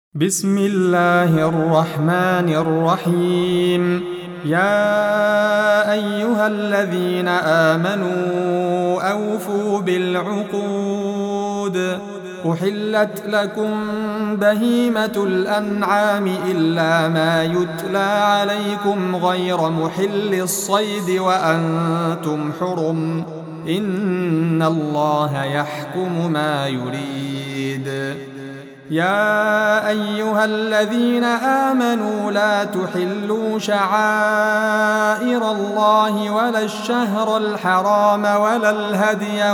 بسم الله الرحمن الرحيم. يا أيها الذين آمنوا أوفوا بالعقود. أحلت لكم بهيمة الأنعام إلا ما يتلى عليكم غير محل الصيد وأنتم حرم، إن الله يحكم ما يريد. يا أيها الذين آمنوا لا تحلوا شعائر الله ولا الشهر الحرام ولا الهدي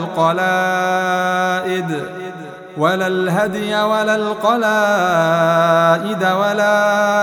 ولا القلائد ولا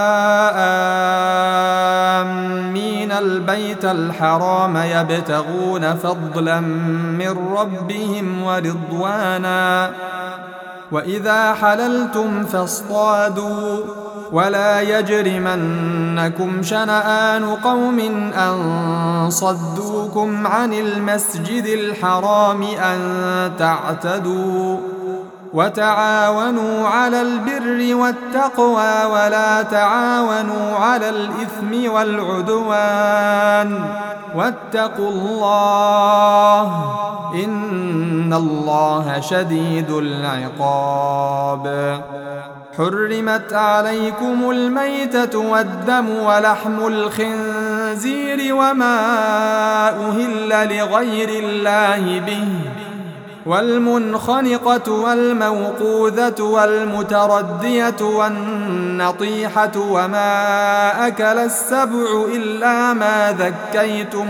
آمين البيت الحرام يبتغون فضلا من ربهم ورضوانا. وإذا حللتم فاصطادوا، ولا يجرمنكم شنآن قوم أن صدوكم عن المسجد الحرام أن تعتدوا. وتعاونوا على البر والتقوى ولا تعاونوا على الإثم والعدوان، واتقوا الله إن الله شديد العقاب. حرمت عليكم الميتة والدم ولحم الخنزير وما أهل لغير الله به، والمنخنقة والموقوذة والمتردية والنطيحة وما أكل السبع إلا ما ذكيتم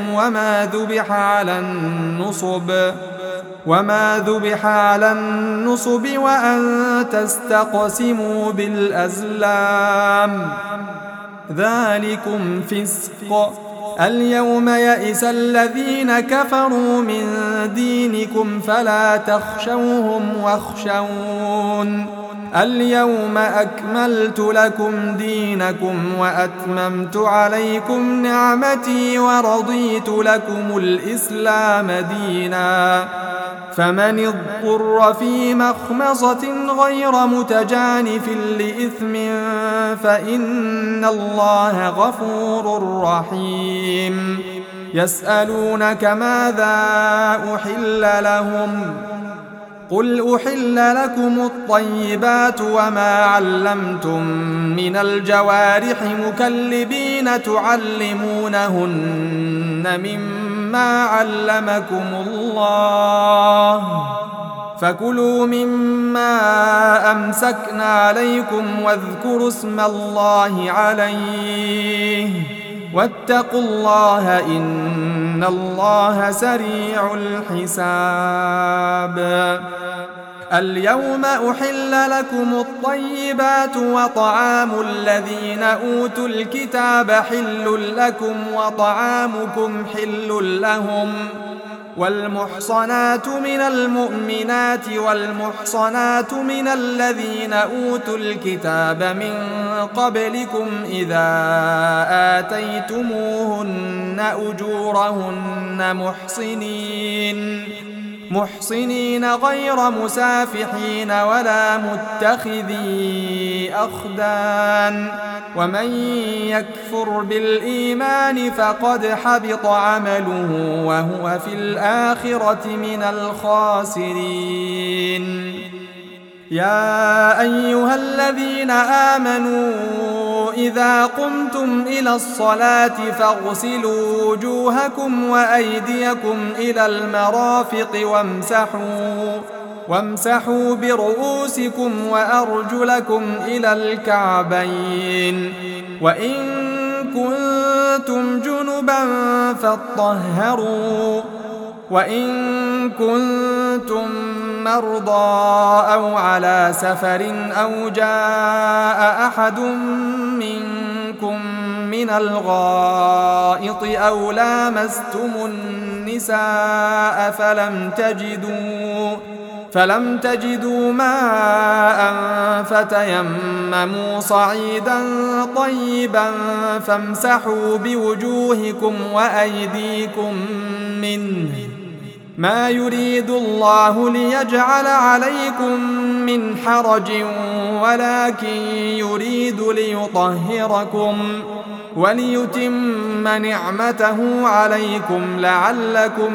وما ذبح على النصب وأن تستقسموا بالأزلام، ذلكم فسق. اليوم يئس الذين كفروا من دينكم فلا تخشوهم واخشون. اليوم أكملت لكم دينكم وأتممت عليكم نعمتي ورضيت لكم الإسلام دينا. فمن اضطر في مخمصة غير متجانف لإثم فإن الله غفور رحيم. يسألونك ماذا أحل لهم؟ قل أحل لكم الطيبات وما علمتم من الجوارح مكلبين تعلمونهن مما علمكم الله، فكلوا مما أمسكن عليكم واذكروا اسم الله عليه، واتقوا الله إن الله سريع الحساب. اليوم أحل لكم الطيبات وطعام الذين أوتوا الكتاب حل لكم وطعامكم حل لهم، والمحصنات من المؤمنات والمحصنات من الذين أوتوا الكتاب من قبلكم إذا آتيتموهن أجورهن محصنين غير مسافحين ولا متخذي أخدان، ومن يكفر بالإيمان فقد حبط عمله وهو في الآخرة من الخاسرين. يا أيها الذين آمنوا إذا قمتم إلى الصلاة فاغسلوا وجوهكم وأيديكم إلى المرافق وامسحوا برؤوسكم وأرجلكم إلى الكعبين، وإن كنتم جنبا فاطهروا، وإن كنتم مرضى أو على سفر أو جاء أحد منكم من الغائط أو لامستم النساء فلم تجدوا ماء فتيمموا صعيدا طيبا فامسحوا بوجوهكم وأيديكم ما يريد الله ليجعل عليكم من حرج ولكن يريد ليطهركم وليتم نعمته عليكم لعلكم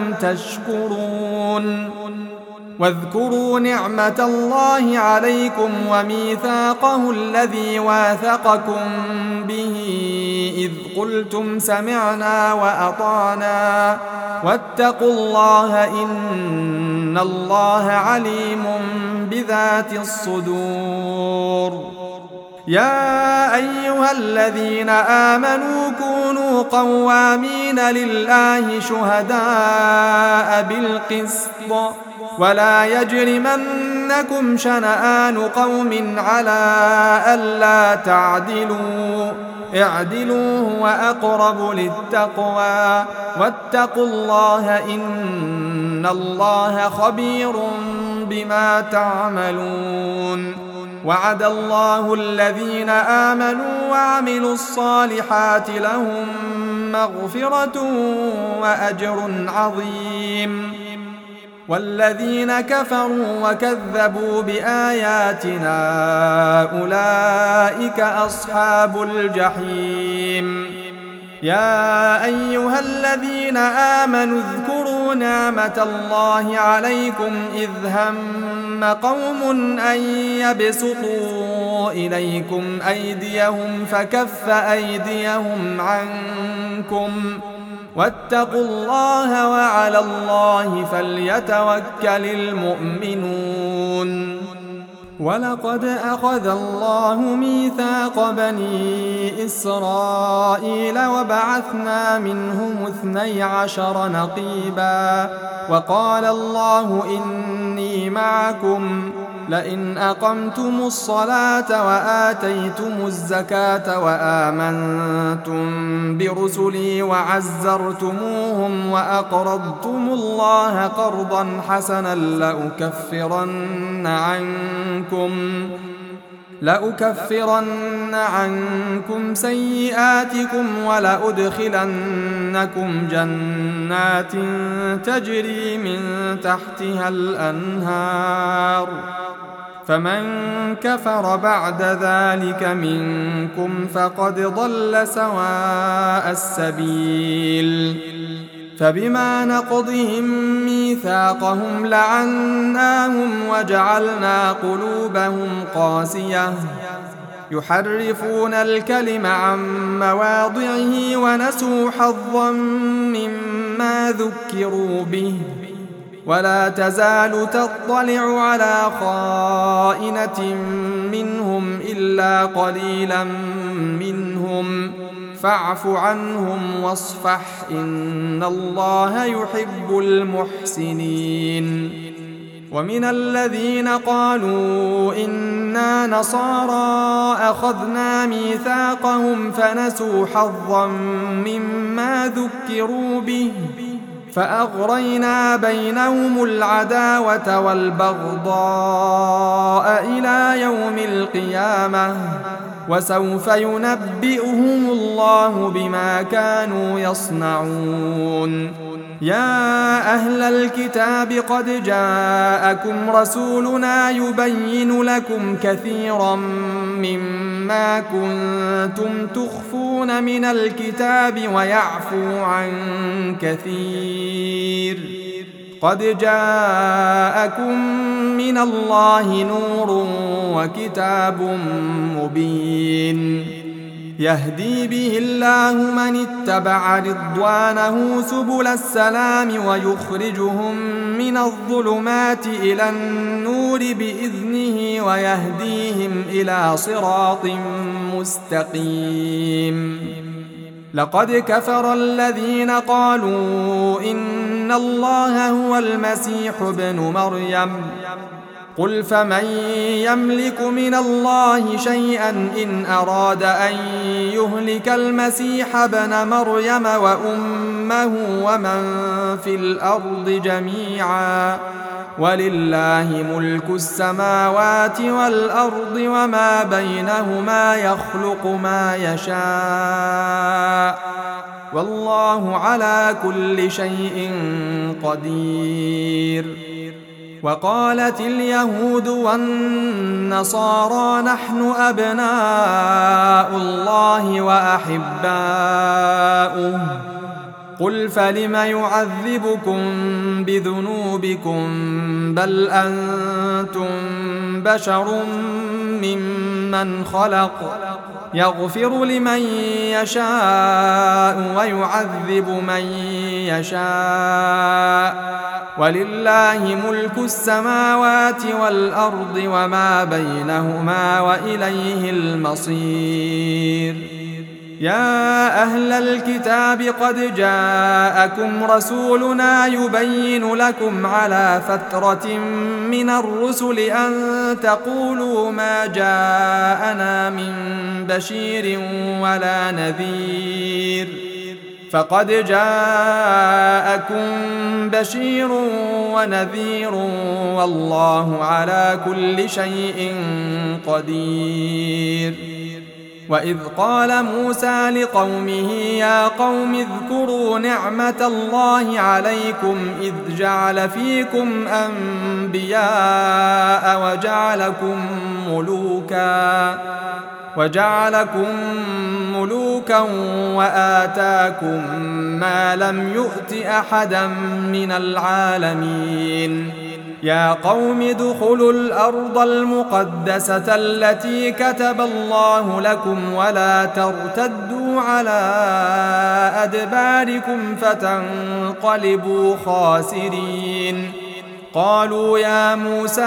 تشكرون واذكروا نعمة الله عليكم وميثاقه الذي واثقكم به إذ قلتم سمعنا وأطعنا واتقوا الله إن الله عليم بذات الصدور. يا أيها الذين آمنوا كونوا قوامين لله شهداء بالقسط ولا يجرمنكم شنآن قوم على ألا تعدلوا اعدلوا هو أقرب للتقوى واتقوا الله إن الله خبير بما تعملون. وعد الله الذين آمنوا وعملوا الصالحات لهم مغفرة وأجر عظيم. والذين كفروا وكذبوا بآياتنا أولئك أصحاب الجحيم. يا أيها الذين آمنوا اذكروا نعمة الله عليكم إذ هم قوم أن يبسطوا إليكم أيديهم فكف أيديهم عنكم واتقوا الله وعلى الله فليتوكل المؤمنون. ولقد أخذ الله ميثاق بني إسرائيل وبعثنا منهم 12 نقيبا وقال الله إني معكم لئن أقمتم الصلاة وآتيتم الزكاة وآمنتم برسلي وعزرتموهم وأقرضتم الله قرضا حسنا لأكفرن عنكم سيئاتكم ولأدخلنكم جنات تجري من تحتها الأنهار فمن كفر بعد ذلك منكم فقد ضل سواء السبيل. فبما نقضهم ميثاقهم لعناهم وجعلنا قلوبهم قاسية يحرفون الكلم عن مواضعه ونسوا حظا مما ذكروا به ولا تزال تطلع على خائنة منهم إلا قليلا منهم فاعف عنهم واصفح إن الله يحب المحسنين. ومن الذين قالوا إنا نصارى أخذنا ميثاقهم فنسوا حظا مما ذكروا به فأغرينا بينهم العداوة والبغضاء إلى يوم القيامة وسوف ينبئهم الله بما كانوا يصنعون. يا أهل الكتاب قد جاءكم رسولنا يبين لكم كثيرا مما كنتم تخفون من الكتاب ويعفو عن كثير قد جاءكم من الله نور وكتاب مبين يهدي به الله من اتبع رضوانه سبل السلام ويخرجهم من الظلمات إلى النور بإذنه ويهديهم إلى صراط مستقيم. لقد كفر الذين قالوا إن الله هو المسيح ابن مريم قل فمن يملك من الله شيئا إن أراد أن يهلك المسيح ابن مريم وأمه ومن في الأرض جميعا ولله ملك السماوات والأرض وما بينهما يخلق ما يشاء والله على كل شيء قدير. وقالت اليهود والنصارى نحن أبناء الله وأحباؤه، قل فلم يعذبكم بذنوبكم بل أنتم بشر ممن خلق، يغفر لمن يشاء ويعذب من يشاء، ولله ملك السماوات والأرض وما بينهما وإليه المصير. يا أهل الكتاب قد جاءكم رسولنا يبين لكم على فترة من الرسل أن تقولوا ما جاءنا من بشير ولا نذير، فقد جاءكم بشير ونذير والله على كل شيء قدير. وإذ قال موسى لقومه يا قوم اذكروا نعمة الله عليكم إذ جعل فيكم أنبياء وجعلكم ملوكا وآتاكم ما لم يؤت أحدا من العالمين. يا قوم ادخلوا الأرض المقدسة التي كتب الله لكم ولا ترتدوا على أدباركم فتنقلبوا خاسرين. قالوا يا موسى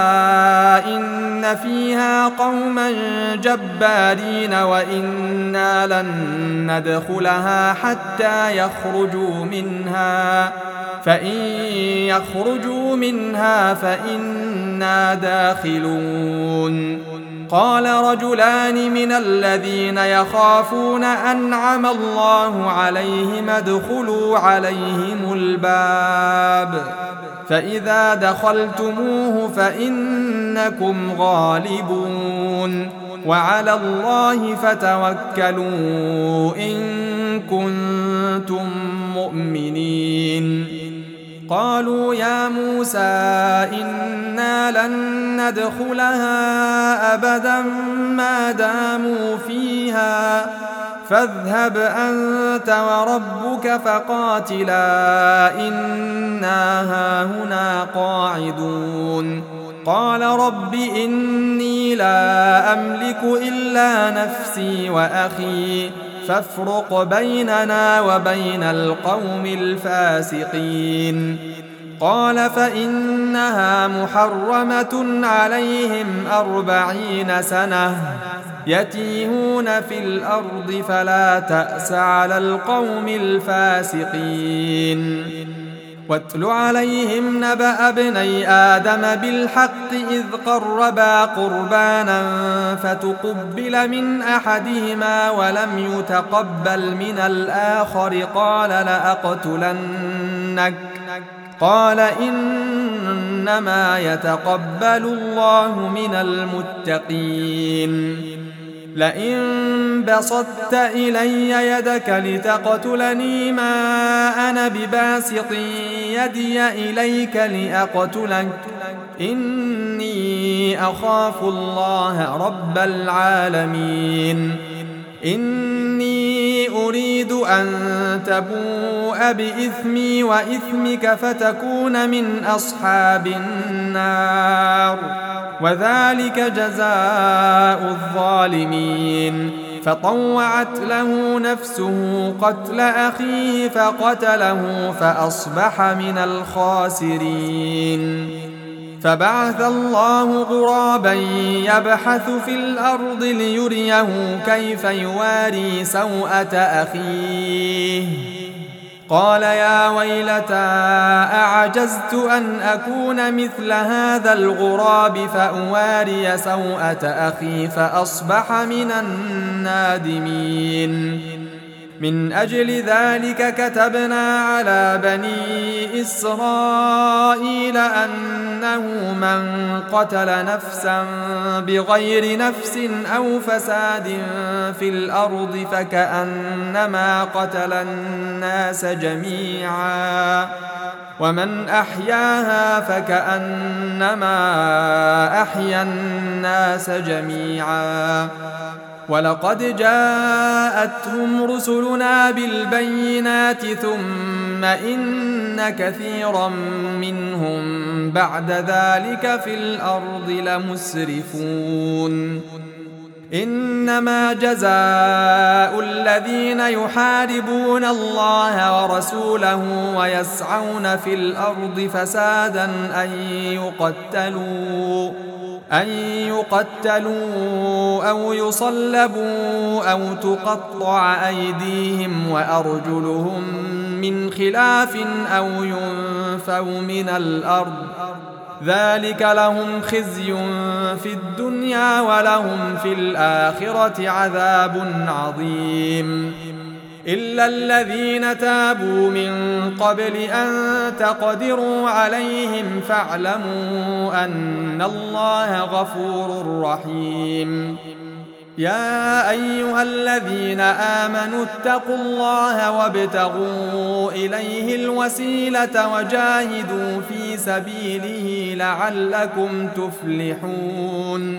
إن فيها قوما جبارين وإنا لن ندخلها حتى يخرجوا منها، فإن يخرجوا منها فإنا داخلون. قال رجلان من الذين يخافون أنعم الله عليهم ادخلوا عليهم الباب فإذا دخلتموه فإنكم غالبون وعلى الله فتوكلوا إن كنتم مؤمنين. قالوا يا موسى إنا لن ندخلها أبدا ما داموا فيها فاذهب أنت وربك فقاتلا إنا هاهنا قاعدون. قال رب إني لا أملك إلا نفسي وأخي فافرق بيننا وبين القوم الفاسقين. قال فإنها محرمة عليهم 40 سنة يتيهون في الأرض فلا تأس على القوم الفاسقين. واتل عليهم نبأ ابني آدم بالحق إذ قربا قربانا فتقبل من أحدهما ولم يتقبل من الآخر قال لأقتلنك قال إنما يتقبل الله من المتقين. لئن بسطت إلي يدك لتقتلني ما أنا بباسط يدي إليك لأقتلك إني أخاف الله رب العالمين. إني أريد أن تبوء بإثمي وإثمك فتكون من أصحاب النار وذلك جزاء الظالمين. فطوعت له نفسه قتل أخيه فقتله فأصبح من الخاسرين. فبعث الله غرابا يبحث في الأرض ليريه كيف يواري سوءة أخيه قال يا ويلتى أعجزت أن أكون مثل هذا الغراب فأواري سوءة أخي فأصبح من النادمين. من أجل ذلك كتبنا على بني إسرائيل أنه من قتل نفسا بغير نفس أو فساد في الأرض فكأنما قتل الناس جميعا ومن أحياها فكأنما أحيا الناس جميعا ولقد جاءتهم رسلنا بالبينات ثم إن كثيرا منهم بعد ذلك في الأرض لمسرفون إنما جزاء الذين يحاربون الله ورسوله ويسعون في الأرض فسادا أن يقتلوا أو يصلبوا أو تقطع أيديهم وأرجلهم من خلاف أو ينفوا من الأرض ذلك لهم خزي في الدنيا ولهم في الآخرة عذاب عظيم إلا الذين تابوا من قبل أن تقدروا عليهم فاعلموا أن الله غفور رحيم يا أيها الذين آمنوا اتقوا الله وابتغوا إليه الوسيلة وجاهدوا في سبيله لعلكم تفلحون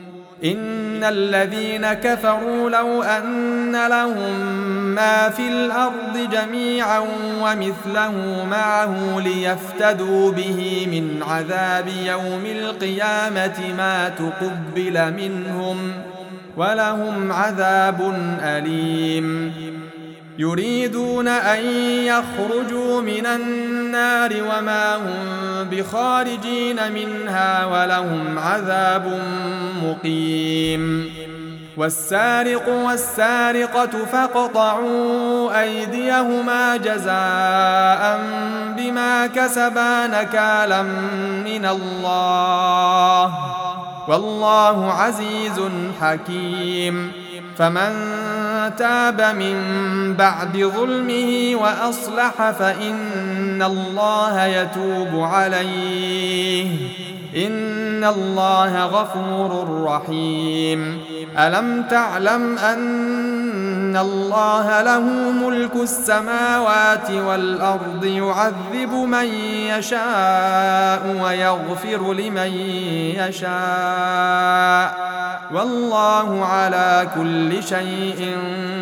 إن الذين كفروا لو أن لهم ما في الأرض جميعا ومثله معه ليفتدوا به من عذاب يوم القيامة ما تقبل منهم ولهم عذاب أليم يريدون أن يخرجوا من النار وما هم بخارجين منها ولهم عذاب مقيم والسارق والسارقة فاقطعوا أيديهما جزاء بما كسبا نكالا من الله والله عزيز حكيم فمن تاب من بعد ظلمه وأصلح فإن الله يتوب عليه إن الله غفور رحيم ألم تعلم أن الله له ملك السماوات والأرض يعذب من يشاء ويغفر لمن يشاء والله على كل شيء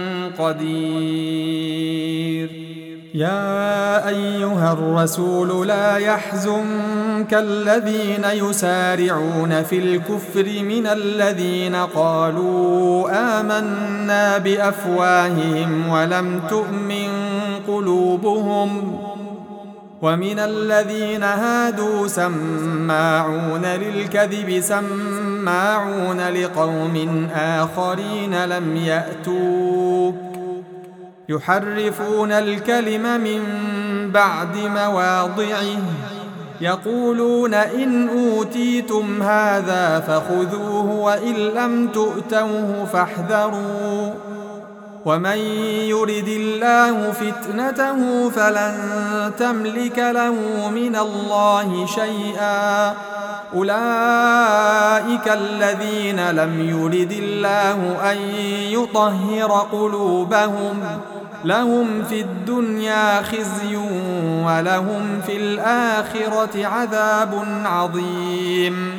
قدير يا أيها الرسول لا يحزنك الذين يسارعون في الكفر من الذين قالوا آمنا بأفواههم ولم تؤمن قلوبهم ومن الذين هادوا سماعون للكذب سماعون لقوم آخرين لم يأتوك يحرفون الكلم من بعد مواضعه يقولون إن أوتيتم هذا فخذوه وإن لم تؤتوه فاحذروا ومن يرد الله فتنته فلن تملك له من الله شيئا أولئك الذين لم يرد الله أن يطهر قلوبهم لهم في الدنيا خزي ولهم في الآخرة عذاب عظيم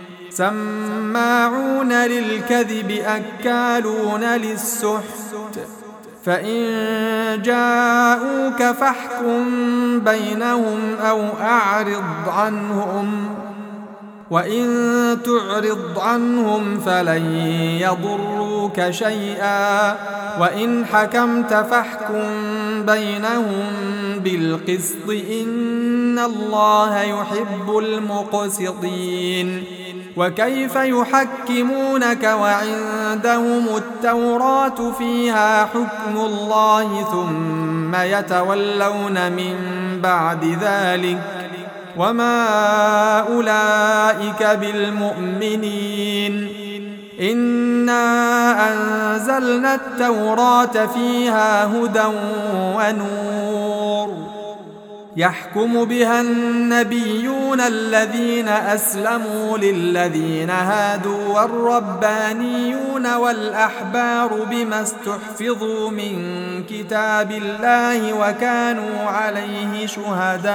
سماعون للكذب أكالون للسحت فإن جاءوك فاحكم بينهم أو أعرض عنهم وإن تعرض عنهم فلن يضروك شيئا وإن حكمت فاحكم بينهم بالقسط إن الله يحب المقسطين وكيف يحكمونك وعندهم التوراة فيها حكم الله ثم يتولون من بعد ذلك وما أولئك بالمؤمنين إنا أنزلنا التوراة فيها هدى ونور يحكم بها النبيون الذين أسلموا للذين هادوا والربانيون والأحبار بما استحفظوا من كتاب الله وكانوا عليه شهداء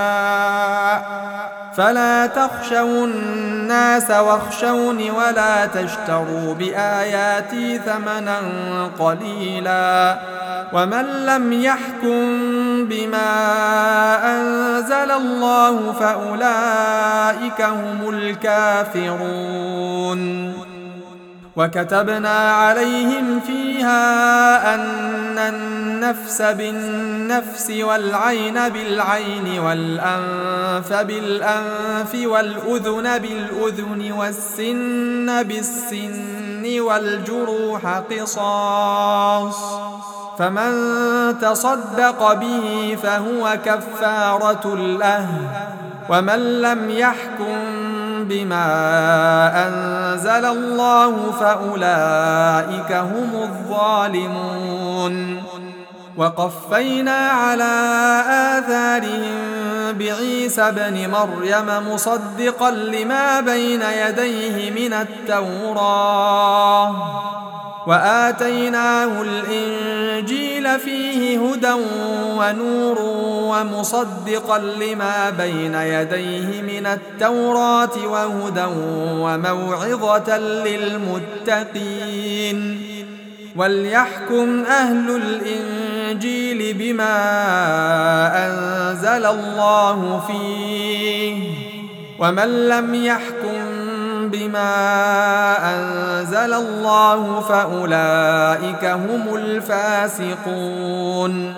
فلا تخشوا الناس واخشوني ولا تشتروا بآياتي ثمنا قليلا ومن لم يحكم بما أنزل الله فأولئك هم الكافرون وكتبنا عليهم فيها أن النفس بالنفس والعين بالعين والأنف بالأنف والأذن بالأذن والسن بالسن والجروح قصاص فمن تصدق به فهو كفارة له ومن لم يحكم بما أنزل الله فأولئك هم الظالمون وقفينا على آثارهم بعيسى ابن مريم مصدقا لما بين يديه من التوراة وآتيناه الإنجيل فيه هدى ونور ومصدقا لما بين يديه من التوراة وهدى وموعظة للمتقين وليحكم أهل الإنجيل بما أنزل الله فيه ومن لم يحكم بما أنزل الله فأولئك هم الفاسقون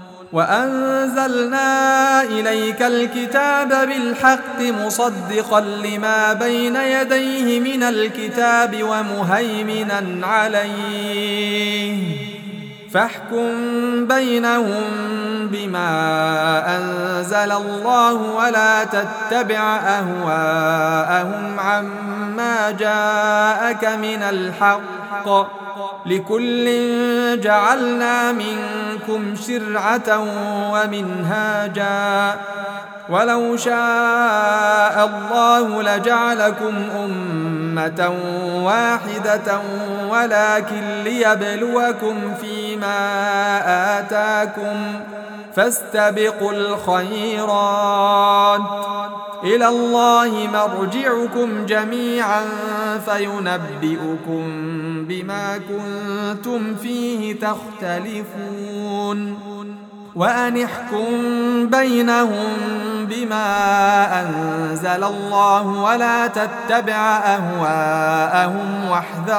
وأنزلنا إليك الكتاب بالحق مصدقا لما بين يديه من الكتاب ومهيمنا عليه فاحكم بينهم بما أنزل الله ولا تتبع أهواءهم عما جاءك من الحق لكل جعلنا منكم شرعة ومنهاجا ولو شاء الله لجعلكم أمة واحدة ولكن ليبلوكم فيما آتاكم فاستبقوا الخيرات إلى الله مرجعكم جميعا فينبئكم بما كنتم فيه تختلفون وأن احكم بينهم بما أنزل الله ولا تتبع أهواءهم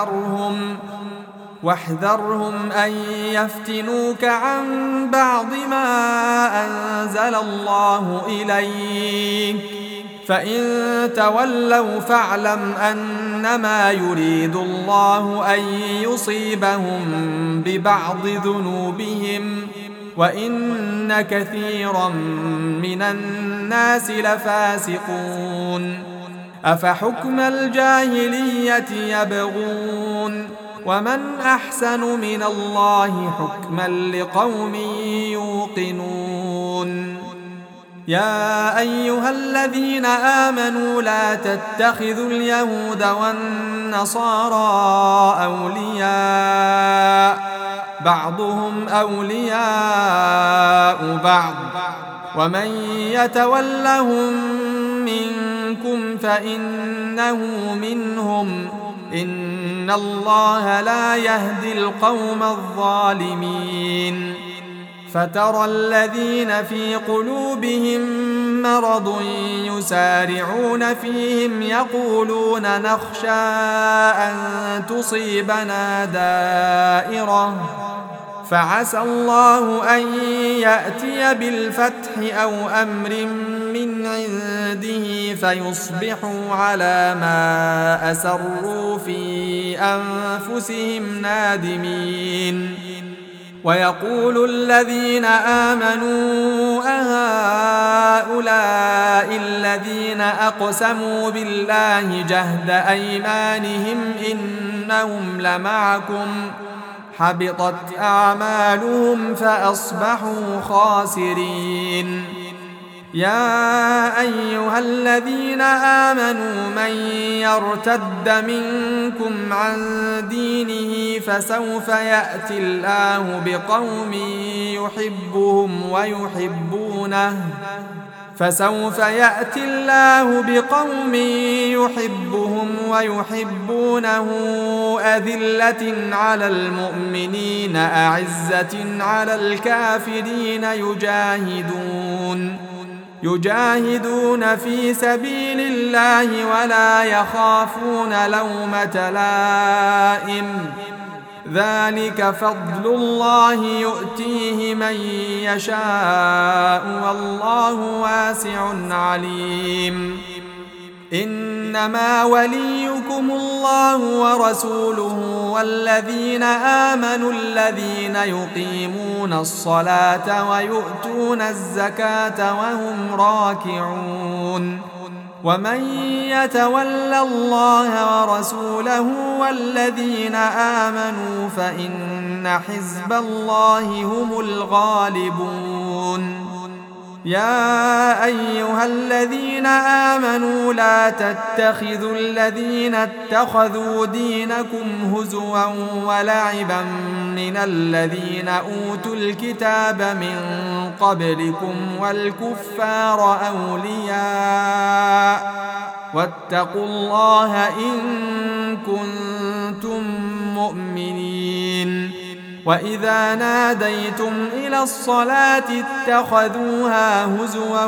واحذرهم أن يفتنوك عن بعض ما أنزل الله إليك فإن تولوا فاعلم أنما يريد الله أن يصيبهم ببعض ذنوبهم وإن كثيرا من الناس لفاسقون أفحكم الجاهلية يبغون ومن أحسن من الله حكما لقوم يوقنون يا أيها الذين آمنوا لا تتخذوا اليهود والنصارى أولياء بعضهم أولياء بعض ومن يتولهم منكم فإنه منهم إن الله لا يهدي القوم الظالمين فترى الذين في قلوبهم مرض يسارعون فيهم يقولون نخشى أن تصيبنا دائرة فعسى الله أن يأتي بالفتح أو أمر من عنده فيصبحوا على ما أسروا في أنفسهم نادمين ويقول الذين آمنوا أهؤلاء الذين أقسموا بالله جهد أيمانهم إنهم لمعكم حبطت أعمالهم فأصبحوا خاسرين. يا أيها الذين آمنوا من يرتد منكم عن دينه فسوف يأتي الله بقوم يحبهم ويحبونه أذلة على المؤمنين أعزة على الكافرين يجاهدون في سبيل الله ولا يخافون لومة لائم ذلك فضل الله يؤتيه من يشاء والله واسع عليم. إنما وليكم الله ورسوله والذين آمنوا الذين يقيمون الصلاة ويؤتون الزكاة وهم راكعون. ومن يتول الله ورسوله والذين آمنوا فإن حزب الله هم الغالبون. يا أيها الذين آمنوا لا تتخذوا الذين اتخذوا دينكم هزوا ولعبا من الذين أوتوا الكتاب من قبلكم والكفار أولياء واتقوا الله إن كنتم مؤمنين. وإذا ناديتم إلى الصلاة اتخذوها هزوا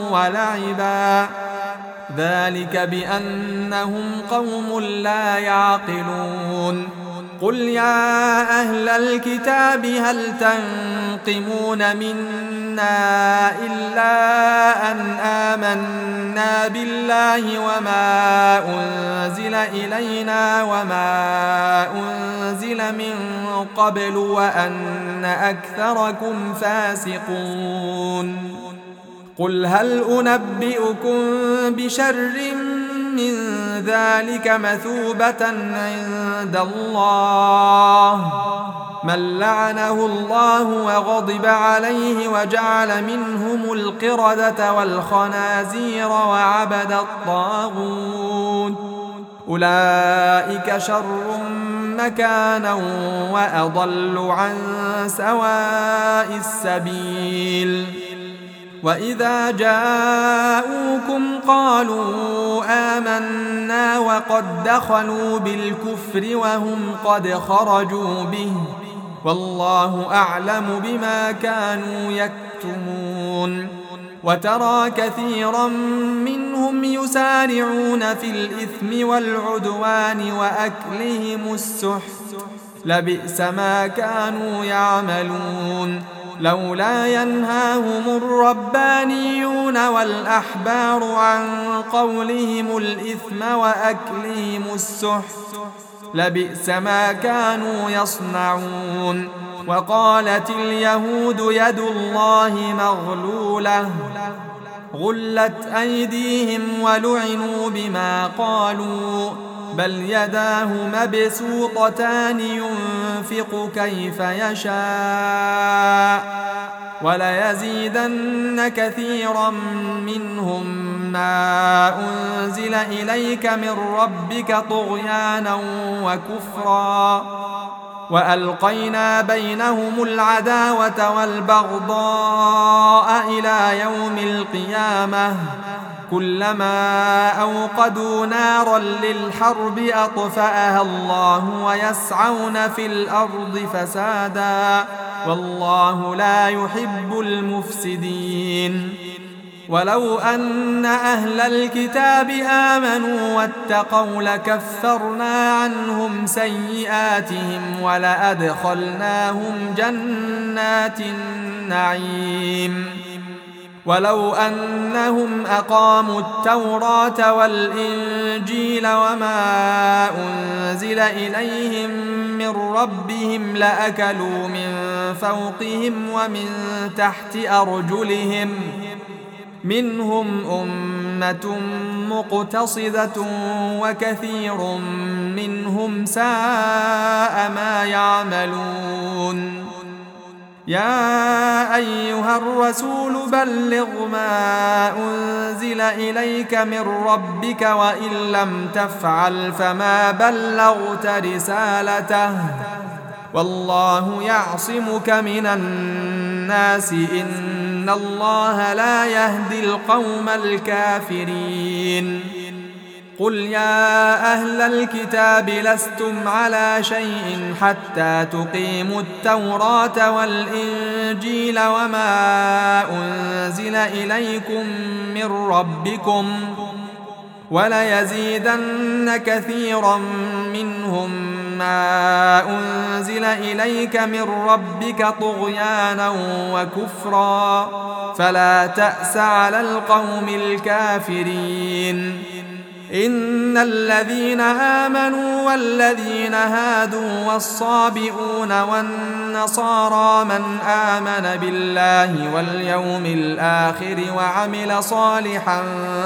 ولعبا ذلك بأنهم قوم لا يعقلون. قل يا أهل الكتاب هل تنقمون منا إلا أن آمنا بالله وما أنزل إلينا وما أنزل من قبل وأن أكثركم فاسقون. قل هل أنبئكم بشر من ذلك مثوبة عند الله من لعنه الله وغضب عليه وجعل منهم القردة والخنازير وعبد الطاغوت أولئك شر مكانا وأضل عن سواء السبيل. وإذا جاءوكم قالوا آمنا وقد دخلوا بالكفر وهم قد خرجوا به والله أعلم بما كانوا يكتمون. وترى كثيرا منهم يسارعون في الإثم والعدوان وأكلهم السحت لبئس ما كانوا يعملون. لولا ينهاهم الربانيون والأحبار عن قولهم الإثم وأكلهم السحت لبئس ما كانوا يصنعون. وقالت اليهود يد الله مغلولة غلت أيديهم ولعنوا بما قالوا بل يداه مبسوطتان ينفق كيف يشاء وليزيدن كثيرا منهم ما أنزل إليك من ربك طغيانا وكفرا وألقينا بينهم العداوة والبغضاء إلى يوم القيامة كلما أوقدوا نارا للحرب أطفأها الله ويسعون في الأرض فسادا والله لا يحب المفسدين. ولو أن أهل الكتاب آمنوا واتقوا لكفرنا عنهم سيئاتهم ولأدخلناهم جنات النعيم. ولو أنهم أقاموا التوراة والإنجيل والإنجيل وما أنزل إليهم من ربهم لأكلوا من فوقهم ومن تحت أرجلهم منهم أمة مقتصدة وكثير منهم ساء ما يعملون. يا أيها الرسول بلغ ما أنزل إليك من ربك وإن لم تفعل فما بلغت رسالته والله يعصمك من الناس إن الله لا يهدي القوم الكافرين. قل يا أهل الكتاب لستم على شيء حتى تقيموا التوراة والإنجيل وما أنزل إليكم من ربكم وليزيدن كثيرا منهم ما أنزل إليك من ربك طغيانا وكفرا فلا تأس على القوم الكافرين. إن الذين آمنوا والذين هادوا والصابئون والنصارى من آمن بالله واليوم الآخر وعمل صالحا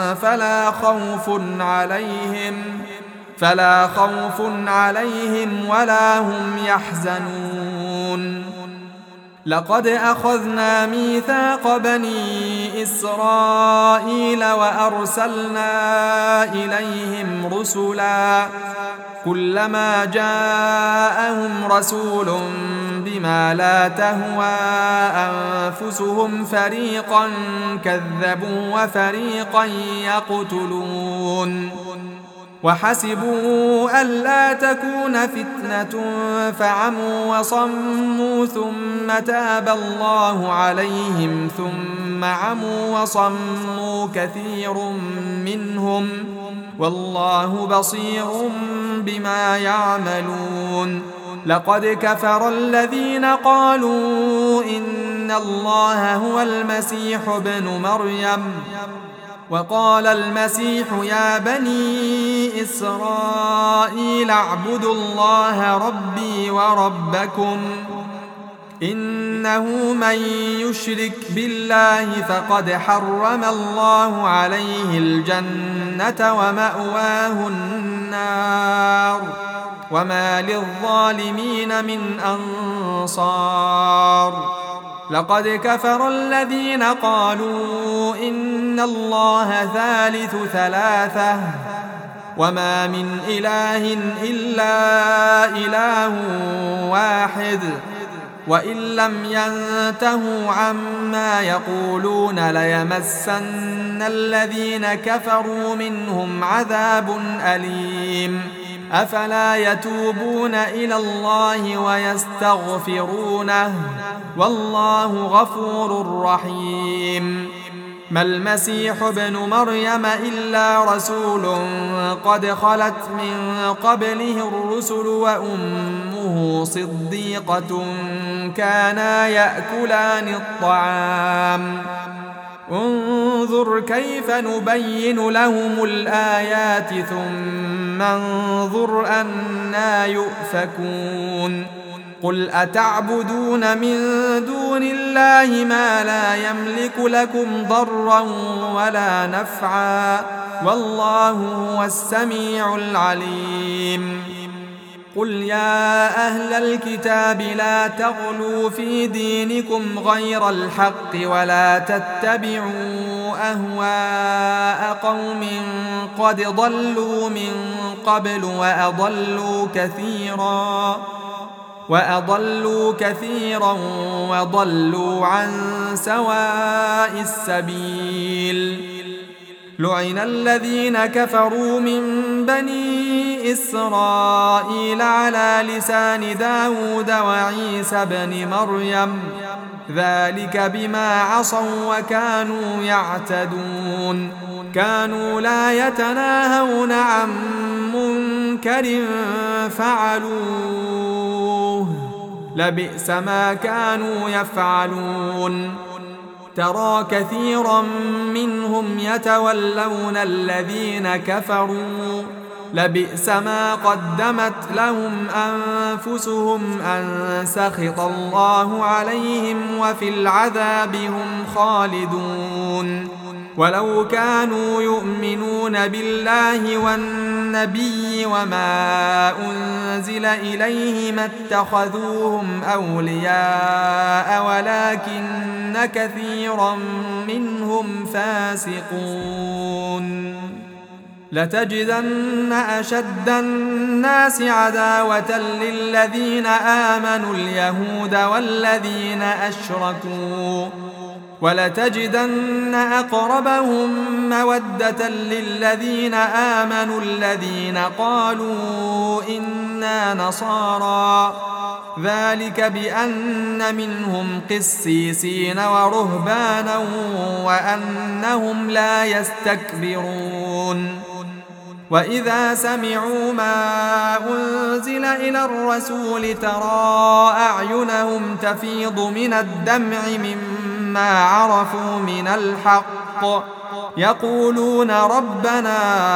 فلا خوف عليهم ولا هم يحزنون. لقد أخذنا ميثاق بني إسرائيل وأرسلنا إليهم رسلا كلما جاءهم رسول بما لا تهوى أنفسهم فريقا كذبوا وفريقا يقتلون. وحسبوا ألا تكون فتنة فعموا وصموا ثم تاب الله عليهم ثم عموا وصموا كثير منهم والله بصير بما يعملون. لقد كفر الذين قالوا إن الله هو المسيح ابن مريم وقال المسيح يا بني إسرائيل اعبدوا الله ربي وربكم إنه من يشرك بالله فقد حرم الله عليه الجنة ومأواه النار وما للظالمين من أنصار. لقد كفر الذين قالوا إن الله ثالث ثلاثة وما من إله إلا إله واحد وإن لم ينتهوا عما يقولون ليمسن الذين كفروا منهم عذاب أليم. أفلا يتوبون إلى الله ويستغفرونه والله غفور رحيم. ما المسيح ابن مريم إلا رسول قد خلت من قبله الرسل وأمه صديقة كانا يأكلان الطعام انظر كيف نبين لهم الآيات ثم انظر أنا يؤفكون. قل أتعبدون من دون الله ما لا يملك لكم ضرا ولا نفعا والله هو السميع العليم. قل يا أهل الكتاب لا تغلوا في دينكم غير الحق ولا تتبعوا أهواء قوم قد ضلوا من قبل وأضلوا كثيرا وضلوا عن سواء السبيل. لعن الذين كفروا من بني إسرائيل على لسان داود وعيسى بن مريم ذلك بما عصوا وكانوا يعتدون. كانوا لا يتناهون عن منكر فعلوه لبئس ما كانوا يفعلون. ترى كثيرا منهم يتولون الذين كفروا لبئس ما قدمت لهم أنفسهم أن سخط الله عليهم وفي العذاب هم خالدون ولو كانوا يؤمنون بالله والنبي وما أنزل إليه ما اتخذوهم أولياء ولكن كثيرا منهم فاسقون لتجدن أشد الناس عداوة للذين آمنوا اليهود والذين أشركوا ولتجدن أقربهم مودة للذين آمنوا الذين قالوا إنا نصارى ذلك بأن منهم قسيسين ورهبانا وأنهم لا يستكبرون وإذا سمعوا ما أنزل إلى الرسول ترى أعينهم تفيض من الدمع مما عرفوا من الحق يقولون ربنا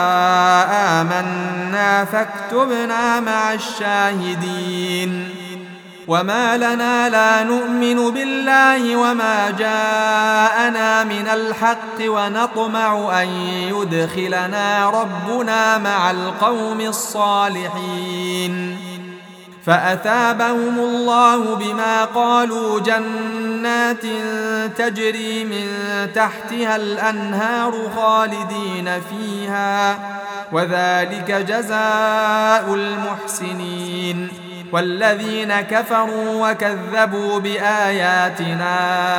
آمنا فاكتبنا مع الشاهدين وما لنا لا نؤمن بالله وما جاءنا من الحق ونطمع أن يدخلنا ربنا مع القوم الصالحين فأثابهم الله بما قالوا جنات تجري من تحتها الأنهار خالدين فيها وذلك جزاء المحسنين والذين كفروا وكذبوا بآياتنا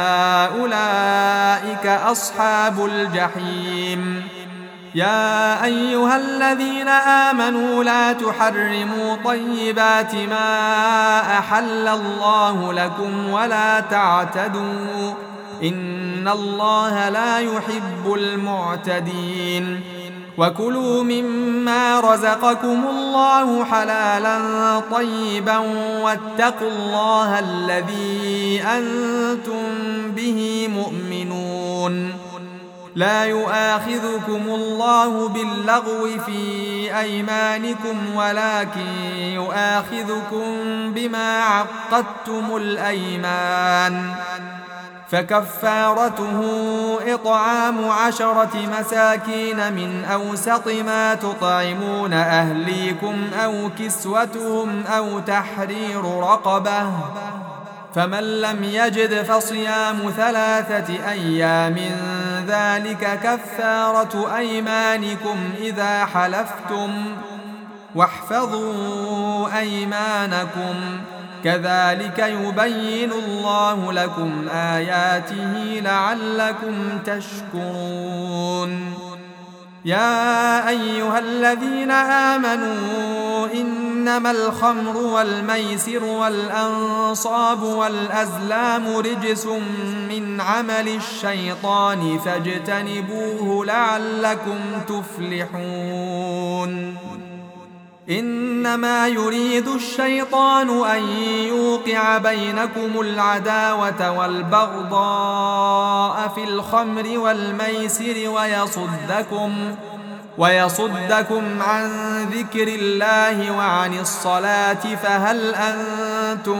أولئك أصحاب الجحيم يا أيها الذين آمنوا لا تحرموا طيبات ما أحل الله لكم ولا تعتدوا إن الله لا يحب المعتدين وكلوا مما رزقكم الله حلالا طيبا واتقوا الله الذي أنتم به مؤمنون لا يؤاخذكم الله باللغو في أيمانكم ولكن يؤاخذكم بما عقدتم الأيمان فكفارته إطعام 10 مساكين من أوسط ما تطعمون أهليكم أو كسوتهم أو تحرير رقبة فمن لم يجد فصيام 3 أيام ذلك كفارة أيمانكم إذا حلفتم واحفظوا أيمانكم كذلك يبين الله لكم آياته لعلكم تشكرون يا أيها الذين آمنوا إنما الخمر والميسر والأنصاب والأزلام رجس من عمل الشيطان فاجتنبوه لعلكم تفلحون إنما يريد الشيطان أن يوقع بينكم العداوة والبغضاء في الخمر والميسر ويصدكم عن ذكر الله وعن الصلاة فهل أنتم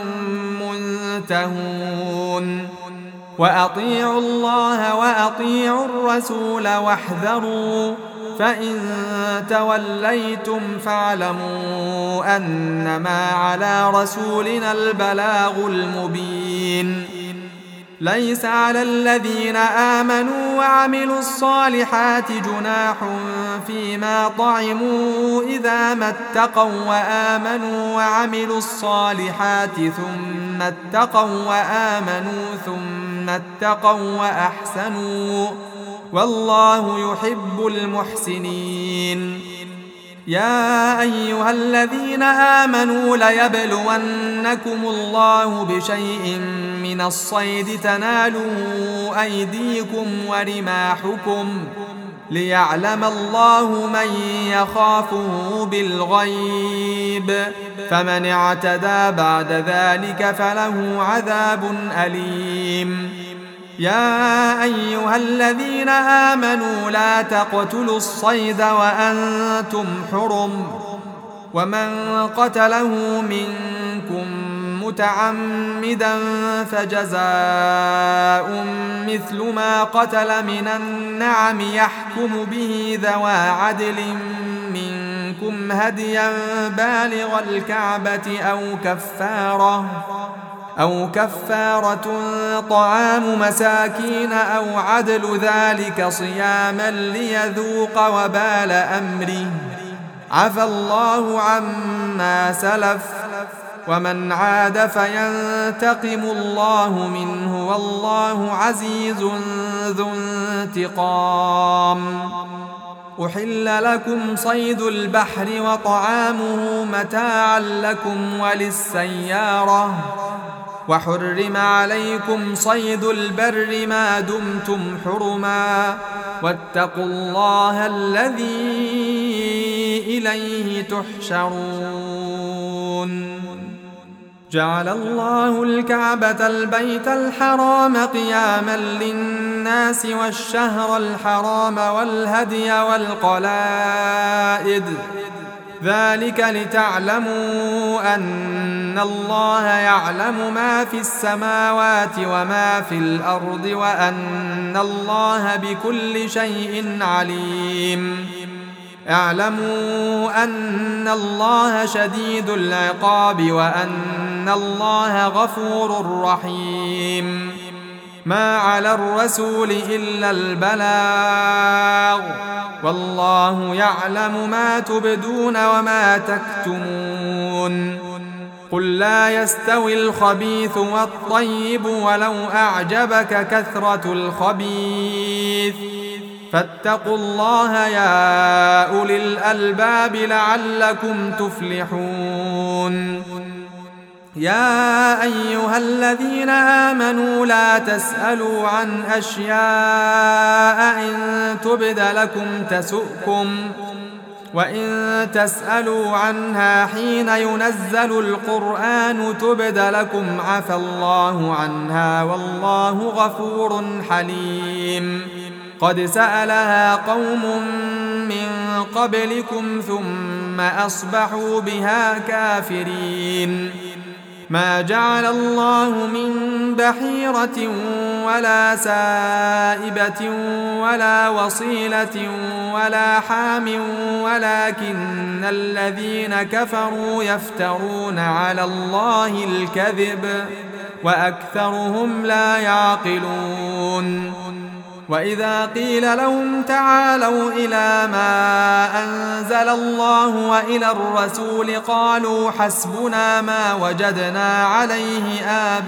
منتهون وأطيعوا الله وأطيعوا الرسول واحذروا فإن توليتم فاعلموا أنما على رسولنا البلاغ المبين ليس على الذين آمنوا وعملوا الصالحات جناح فيما طعموا إذا ما اتقوا وآمنوا وعملوا الصالحات ثم اتقوا وآمنوا ثم اتقوا وأحسنوا والله يحب المحسنين يا أيها الذين آمنوا ليبلونكم الله بشيء من الصيد تنالوا أيديكم ورماحكم ليعلم الله من يخافه بالغيب فمن اعتدى بعد ذلك فله عذاب أليم يا أيها الذين آمنوا لا تقتلوا الصيد وأنتم حرم ومن قتله منكم متعمدا فجزاء مثل ما قتل من النعم يحكم به ذوى عدل منكم هديا بالغ الكعبة أو كفارة طعام مساكين أو عدل ذلك صياما ليذوق وبال أمره عفى الله عما سلف ومن عاد فينتقم الله منه والله عزيز ذو انتقام. أحل لكم صيد البحر وطعامه متاعا لكم وللسيارة وحرم عليكم صيد البر ما دمتم حرما واتقوا الله الذي إليه تحشرون. جعل الله الكعبة البيت الحرام قياما للناس والشهر الحرام والهدي والقلائد ذلك لتعلموا أن الله يعلم ما في السماوات وما في الأرض وأن الله بكل شيء عليم. اعلموا أن الله شديد العقاب وأن الله غفور رحيم. ما على الرسول إلا البلاغ والله يعلم ما تبدون وما تكتمون. قل لا يستوي الخبيث والطيب ولو أعجبك كثرة الخبيث فاتقوا الله يا أولي الألباب لعلكم تفلحون. يا أيها الذين آمنوا لا تسألوا عن أشياء إن تبد لكم تسؤكم وإن تسألوا عنها حين ينزل القرآن تبد لكم عفى الله عنها والله غفور حليم. قد سألها قوم من قبلكم ثم أصبحوا بها كافرين. ما جعل الله من بحيرة ولا سائبة ولا وصيلة ولا حام ولكن الذين كفروا يفترون على الله الكذب وأكثرهم لا يعقلون. وإذا قيل لهم تعالوا إلى ما أنزل الله وإلى الرسول قالوا حسبنا ما وجدنا عليه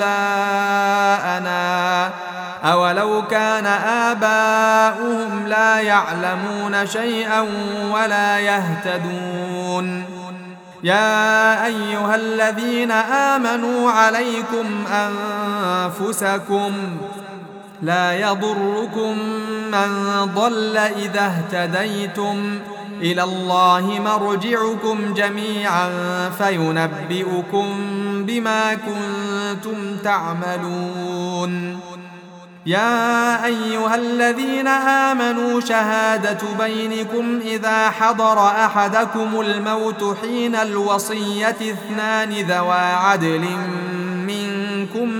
آباءنا أولو كان آباؤهم لا يعلمون شيئا ولا يهتدون. يا أيها الذين آمنوا عليكم أنفسكم لا يضركم من ضل إذا اهتديتم إلى الله مرجعكم جميعا فينبئكم بما كنتم تعملون. يا أيها الذين آمنوا شهادة بينكم إذا حضر أحدكم الموت حين الوصية اثنان ذوى عدل منكم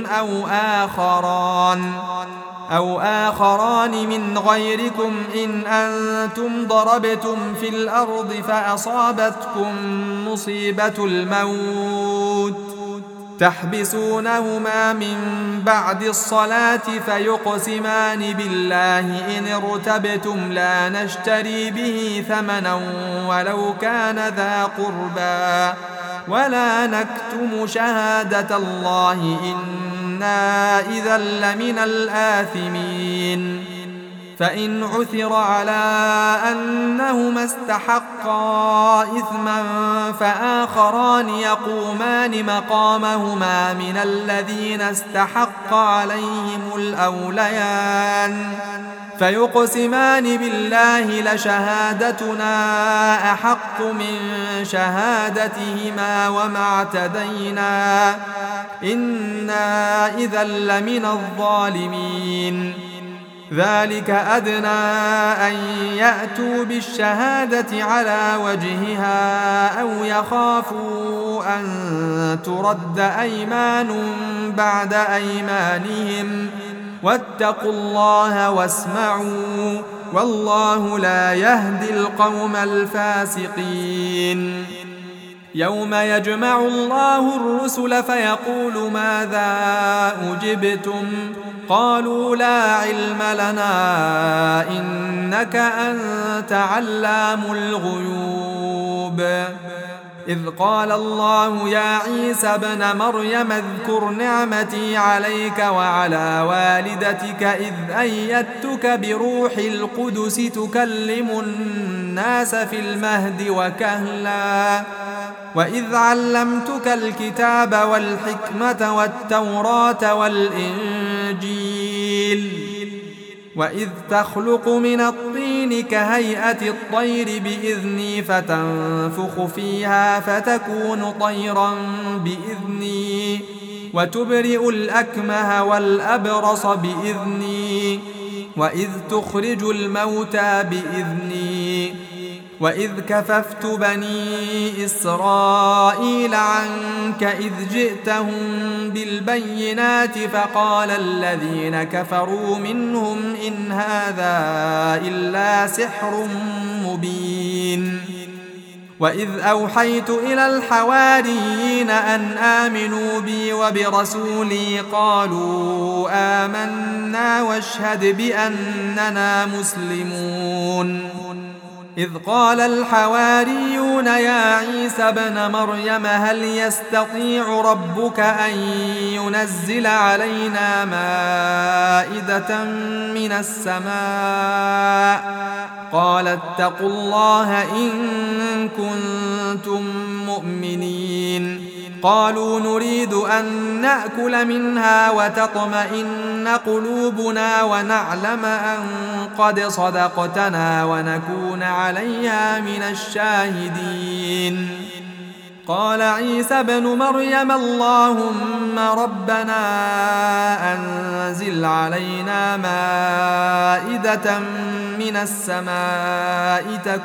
أو آخران من غيركم إن أنتم ضربتم في الأرض فأصابتكم مصيبة الموت تحبسونهما من بعد الصلاة فيقسمان بالله إن ارتبتم لا نشتري به ثمنا ولو كان ذا قربى ولا نكتم شهادة الله إنا إذا لمن الآثمين. فإن عثر على أنهما استحقا إثما فآخران يقومان مقامهما من الذين استحق عليهم الأوليان فيقسمان بالله لشهادتنا أحق من شهادتهما وما اعتدينا إنا إنا إذا لمن الظالمين ذلك أدنى أن يأتوا بالشهادة على وجهها أو يخافوا أن ترد أيمان بعد أيمانهم واتقوا الله واسمعوا والله لا يهدي القوم الفاسقين يوم يجمع الله الرسل فيقول ماذا أجبتم قالوا لا علم لنا إنك أنت علام الغيوب إذ قال الله يا عيسى ابن مريم اذكر نعمتي عليك وعلى والدتك إذ أيدتك بروح القدس تكلم الناس في المهد وكهلا وإذ علمتك الكتاب والحكمة والتوراة والإنجيل وإذ تخلق من الطين كهيئة الطير بإذني فتنفخ فيها فتكون طيرا بإذني وتبرئ الأكمه والأبرص بإذني وإذ تخرج الموتى بإذني وإذ كففت بني إسرائيل عنك إذ جئتهم بالبينات فقال الذين كفروا منهم إن هذا إلا سحر مبين وإذ أوحيت إلى الحواريين أن آمنوا بي وبرسولي قالوا آمنا واشهد بأننا مسلمون إذ قال الحواريون يا عيسى ابن مريم هل يستطيع ربك أن ينزل علينا مائدة من السماء قال اتقوا الله إن كنتم مؤمنين قالوا نريد أن نأكل منها وتطمئن قلوبنا ونعلم أن قد صدقتنا ونكون عليها من الشاهدين قال عيسى ابن مريم اللهم ربنا أنزل علينا مائدة من السماء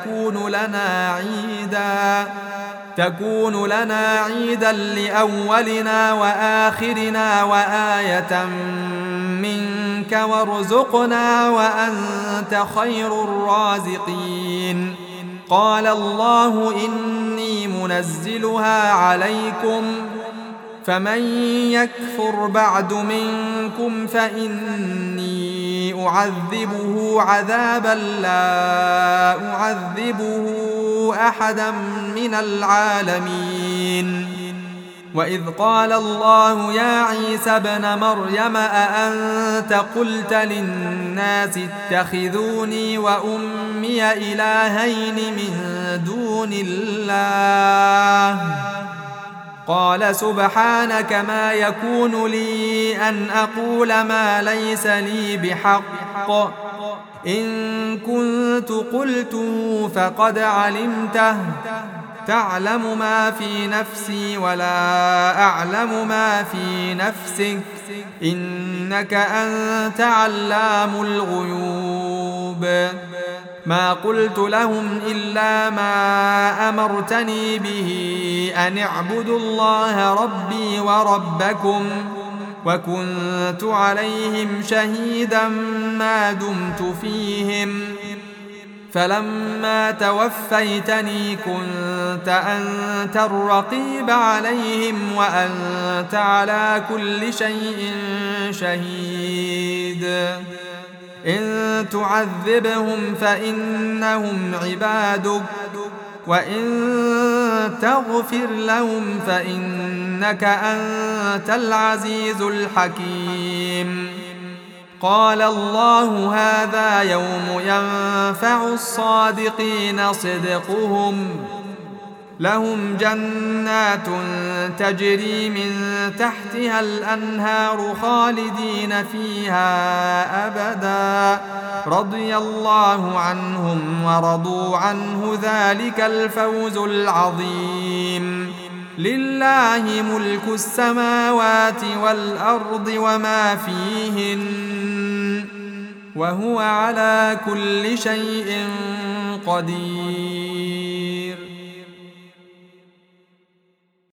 تكون لنا عيدا لأولنا وآخرنا وآية منك وارزقنا وأنت خير الرازقين قال الله إني منزلها عليكم فمن يكفر بعد منكم فإني أعذبه عذابا لا أعذبه أحدا من العالمين وإذ قال الله يا عيسى ابن مريم أأنت قلت للناس اتخذوني وأمي إلهين من دون الله قال سبحانك ما يكون لي أن أقول ما ليس لي بحق إن كنت قلته فقد علمته تعلم ما في نفسي ولا أعلم ما في نفسك إنك أنت علام الغيوب ما قلت لهم إلا ما أمرتني به أن اعبدوا الله ربي وربكم وكنت عليهم شهيدا ما دمت فيهم فلما توفيتني كنت أنت الرقيب عليهم وأنت على كل شيء شهيد إن تعذبهم فإنهم عبادك وإن تغفر لهم فإنك أنت العزيز الحكيم قال الله هذا يوم ينفع الصادقين صدقهم لهم جنات تجري من تحتها الأنهار خالدين فيها أبدا رضي الله عنهم ورضوا عنه ذلك الفوز العظيم لله ملك السماوات والأرض وما فيهن وهو على كل شيء قدير